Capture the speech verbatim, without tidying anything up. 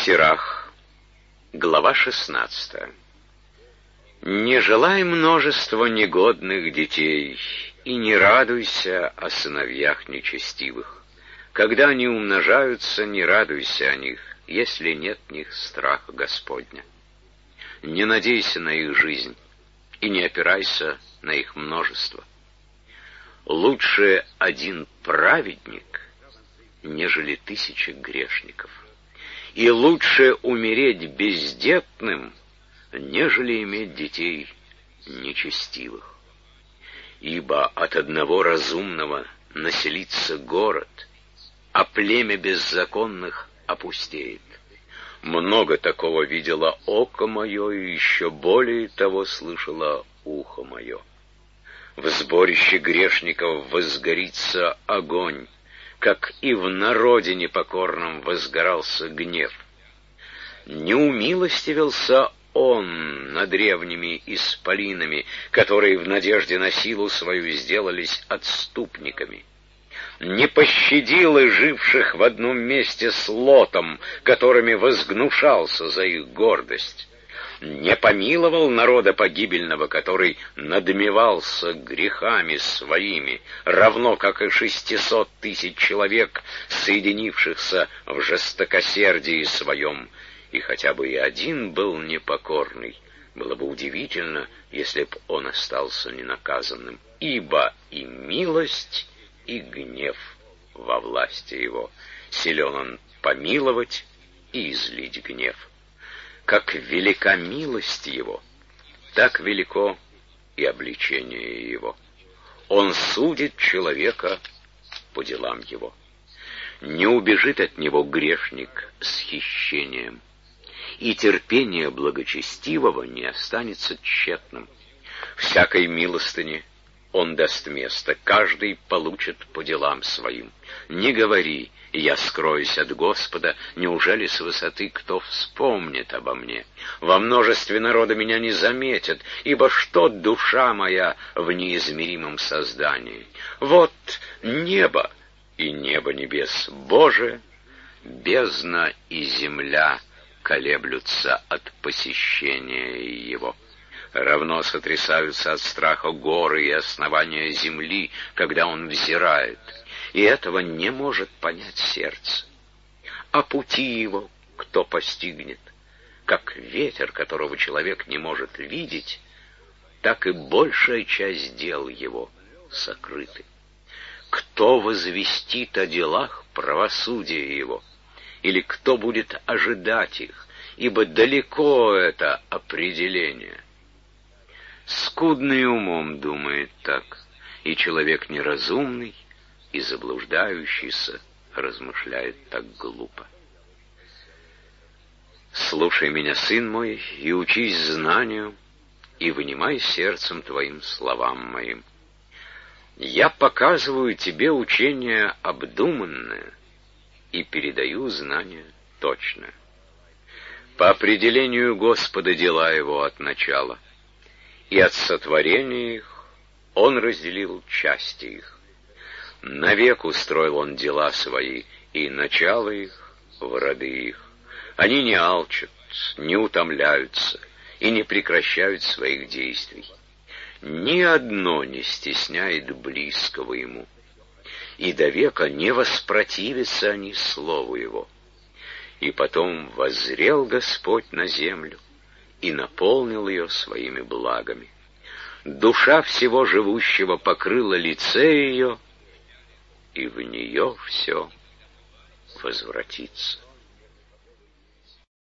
Сирах, глава шестнадцатая. «Не желай множества негодных детей, и не радуйся о сыновьях нечестивых. Когда они умножаются, не радуйся о них, если нет в них страха Господня. Не надейся на их жизнь, и не опирайся на их множество. Лучше один праведник, нежели тысячи грешников. И лучше умереть бездетным, нежели иметь детей нечестивых. Ибо от одного разумного населится город, а племя беззаконных опустеет. Много такого видело око мое, и еще более того слышало ухо мое. В сборище грешников возгорится огонь, как и в народе непокорном возгорался гнев. Не умилостивился он над древними исполинами, которые в надежде на силу свою сделались отступниками. Не пощадил и живших в одном месте с Лотом, которыми возгнушался за их гордость. Не помиловал народа погибельного, который надмевался грехами своими, равно как и шестисот тысяч человек, соединившихся в жестокосердии своем. И хотя бы и один был непокорный, было бы удивительно, если б он остался ненаказанным, ибо и милость, и гнев во власти его. Силен он помиловать и излить гнев. Как велика милость его, так велико и обличение его. Он судит человека по делам его. Не убежит от него грешник с хищением, и терпение благочестивого не останется тщетным. Всякой милостыне он даст место, каждый получит по делам своим. Не говори: я скроюсь от Господа, неужели с высоты кто вспомнит обо мне? Во множестве народа меня не заметят, ибо что душа моя в неизмеримом создании? Вот небо и небо небес Божие, бездна и земля колеблются от посещения его. Равно сотрясаются от страха горы и основания земли, когда он взирает, и этого не может понять сердце. А пути его кто постигнет? Как ветер, которого человек не может видеть, так и большая часть дел его сокрыты. Кто возвестит о делах правосудия его? Или кто будет ожидать их? Ибо далеко это определение. Скудный умом думает так, и человек неразумный и заблуждающийся размышляет так глупо. Слушай меня, сын мой, и учись знанию, и вынимай сердцем твоим словам моим. Я показываю тебе учение обдуманное и передаю знание точное. По определению Господа дела его от начала, и от сотворения их он разделил части их. Навек устроил он дела свои, и начало их в роды их. Они не алчат, не утомляются и не прекращают своих действий. Ни одно не стесняет близкого ему, и до века не воспротивятся они слову его. И потом воззрел Господь на землю и наполнил ее своими благами. Душа всего живущего покрыла лице ее, и в нее все возвратится.